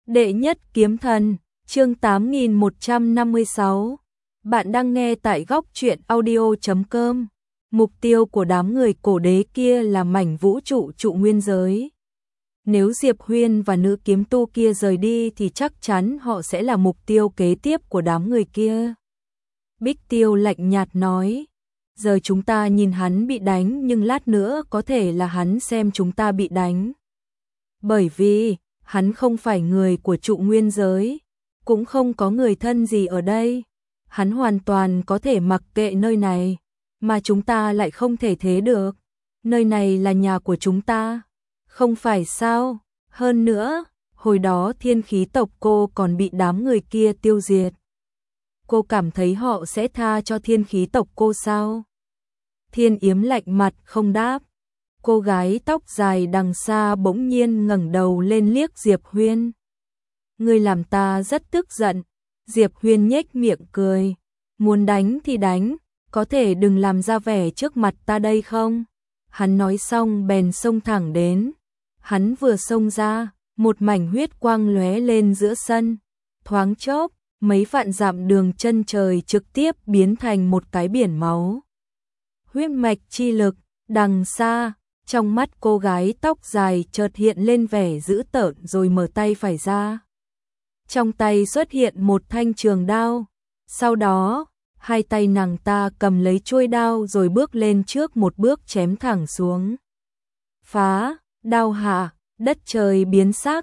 Đệ nhất kiếm thần, chương 8156. Bạn đang nghe tại góc truyện audio.com. Mục tiêu của đám người cổ đế kia là mảnh vũ trụ trụ nguyên giới. Nếu Diệp Huyên và nữ kiếm tu kia rời đi thì chắc chắn họ sẽ là mục tiêu kế tiếp của đám người kia. Bích Tiêu lạnh nhạt nói, giờ chúng ta nhìn hắn bị đánh nhưng lát nữa có thể là hắn xem chúng ta bị đánh. Bởi vì hắn không phải người của trụ nguyên giới, cũng không có người thân gì ở đây. Hắn hoàn toàn có thể mặc kệ nơi này, mà chúng ta lại không thể thế được. Nơi này là nhà của chúng ta, không phải sao? Hơn nữa, hồi đó Thiên Khí tộc cô còn bị đám người kia tiêu diệt. Cô cảm thấy họ sẽ tha cho Thiên Khí tộc cô sao? Thiên Yếm lạnh mặt không đáp. Cô gái tóc dài đằng xa bỗng nhiên ngẩng đầu lên liếc Diệp Huyên. Ngươi làm ta rất tức giận. Diệp Huyên nhếch miệng cười. Muốn đánh thì đánh, có thể đừng làm ra vẻ trước mặt ta đây không? Hắn nói xong bèn xông thẳng đến. Hắn vừa xông ra, một mảnh huyết quang lóe lên giữa sân. Thoáng chốc, mấy vạn dặm đường chân trời trực tiếp biến thành một cái biển máu. Huyết mạch chi lực, đằng xa. Trong mắt cô gái tóc dài chợt hiện lên vẻ dữ tợn rồi mở tay phải ra. Trong tay xuất hiện một thanh trường đao. Sau đó, hai tay nàng ta cầm lấy chuôi đao rồi bước lên trước một bước chém thẳng xuống. Phá, đao hạ, đất trời biến sắc,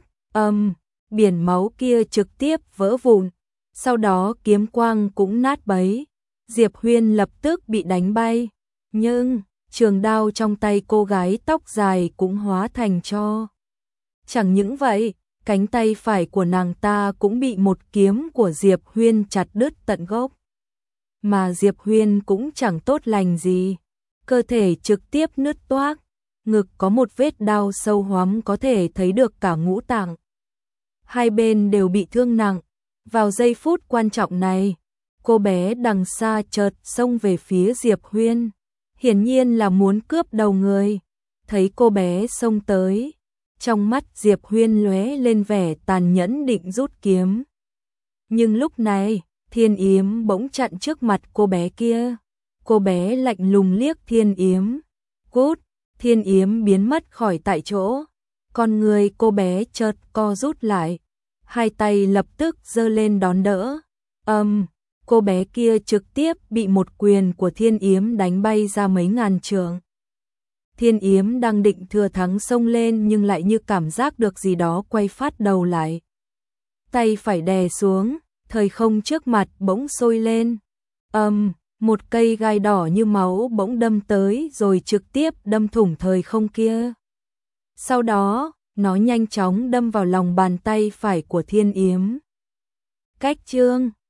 biển máu kia trực tiếp vỡ vụn. Sau đó kiếm quang cũng nát bấy. Diệp Huyên lập tức bị đánh bay. Nhưng trường đao trong tay cô gái tóc dài cũng hóa thành tro. Chẳng những vậy, cánh tay phải của nàng ta cũng bị một kiếm của Diệp Huyên chặt đứt tận gốc. Mà Diệp Huyên cũng chẳng tốt lành gì, cơ thể trực tiếp nứt toác, ngực có một vết đao sâu hoắm có thể thấy được cả ngũ tạng. Hai bên đều bị thương nặng. Vào giây phút quan trọng này, cô bé đằng xa chợt xông về phía Diệp Huyên. Hiển nhiên là muốn cướp đầu người. Thấy cô bé xông tới, trong mắt Diệp Huyên lóe lên vẻ tàn nhẫn định rút kiếm. Nhưng lúc này, Thiên Yếm bỗng chặn trước mặt cô bé kia. Cô bé lạnh lùng liếc Thiên Yếm. Cút, Thiên Yếm biến mất khỏi tại chỗ. Con người cô bé chợt co rút lại. Hai tay lập tức giơ lên đón đỡ. Cô bé kia trực tiếp bị một quyền của Thiên Yếm đánh bay ra mấy ngàn trượng. Thiên Yếm đang định thừa thắng xông lên nhưng lại như cảm giác được gì đó quay phát đầu lại. Tay phải đè xuống, thời không trước mặt bỗng sôi lên. Một cây gai đỏ như máu bỗng đâm tới rồi trực tiếp đâm thủng thời không kia. Sau đó, nó nhanh chóng đâm vào lòng bàn tay phải của Thiên Yếm. Cách chương